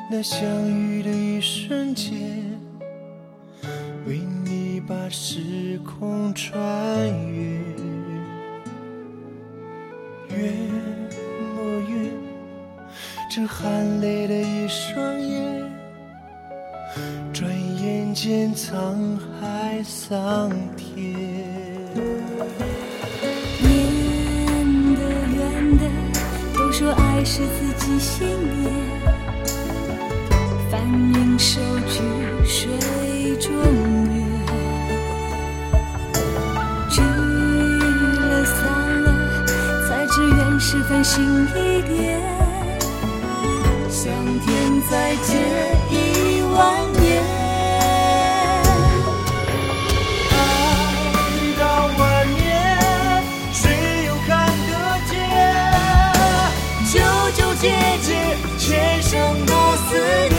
那相遇的一瞬间，为你把时空穿越，越莫越这含泪的一双眼，转眼间沧海桑田。 圆的圆的，都说爱是自己心念，翻云手举水中月，聚了散了，才知缘是分心一点，向天再借10000年。 爱到万年，谁又看得见？ 纠纠结结，前生的思念。